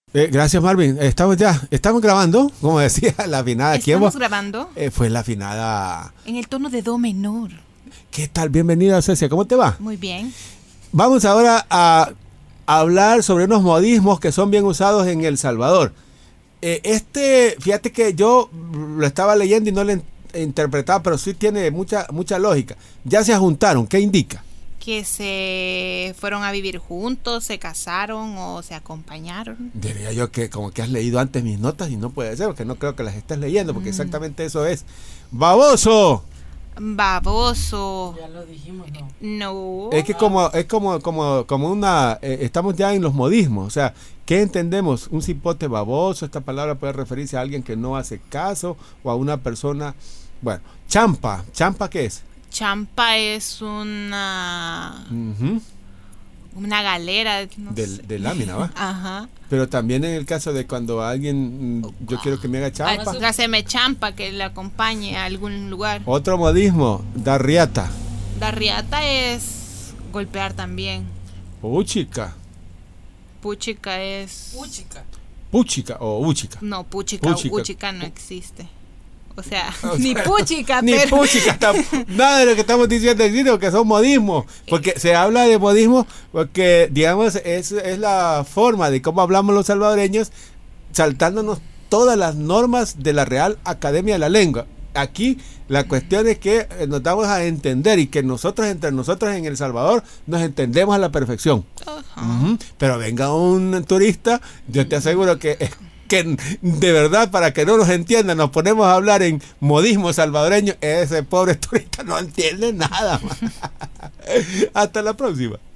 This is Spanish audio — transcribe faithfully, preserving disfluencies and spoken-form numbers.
Eh, gracias, Marvin. Estamos ya, estamos grabando, como decía, la afinada. Estamos grabando. Eh, fue la afinada. En el tono de do menor. ¿Qué tal? Bienvenida, Cecia. ¿Cómo te va? Muy bien. Vamos ahora a hablar sobre unos modismos que son bien usados en El Salvador. Eh, este, fíjate que yo lo estaba leyendo y no lo interpretaba, pero sí tiene mucha, mucha lógica. Ya se juntaron, ¿qué indica? Que se fueron a vivir juntos, se casaron o se acompañaron. Diría yo que como que has leído antes mis notas y no puede ser, porque no creo que las estés leyendo, porque mm. exactamente eso es. ¡Baboso! Baboso. Ya lo dijimos, ¿no? No. Es que como, es como, como, como una, eh, estamos ya en los modismos, o sea, ¿qué entendemos? Un cipote baboso, esta palabra puede referirse a alguien que no hace caso o a una persona, bueno, champa, ¿champa qué es? Champa es una uh-huh. una galera no de, sé. de lámina, ¿va? Ajá. Pero también en el caso de cuando alguien, oh, yo wow. quiero que me haga champa. Haceme champa, que le acompañe a algún lugar. Otro modismo, darriata. Darriata es golpear también. Puchica. Puchica es... Puchica. Puchica o uchica. No, puchica, puchica. Uchica no existe. O sea, o sea, ni puchica, ni pero... puchica, nada de lo que estamos diciendo existe, que son modismos, porque se habla de modismos porque, digamos, es, es la forma de cómo hablamos los salvadoreños, saltándonos todas las normas de la Real Academia de la Lengua. Aquí la cuestión es que nos damos a entender y que nosotros, entre nosotros en El Salvador, nos entendemos a la perfección. Uh-huh. Uh-huh. Pero venga un turista, yo te aseguro que... Es que de verdad, para que no nos entiendan, nos ponemos a hablar en modismo salvadoreño, ese pobre turista no entiende nada. Hasta la próxima.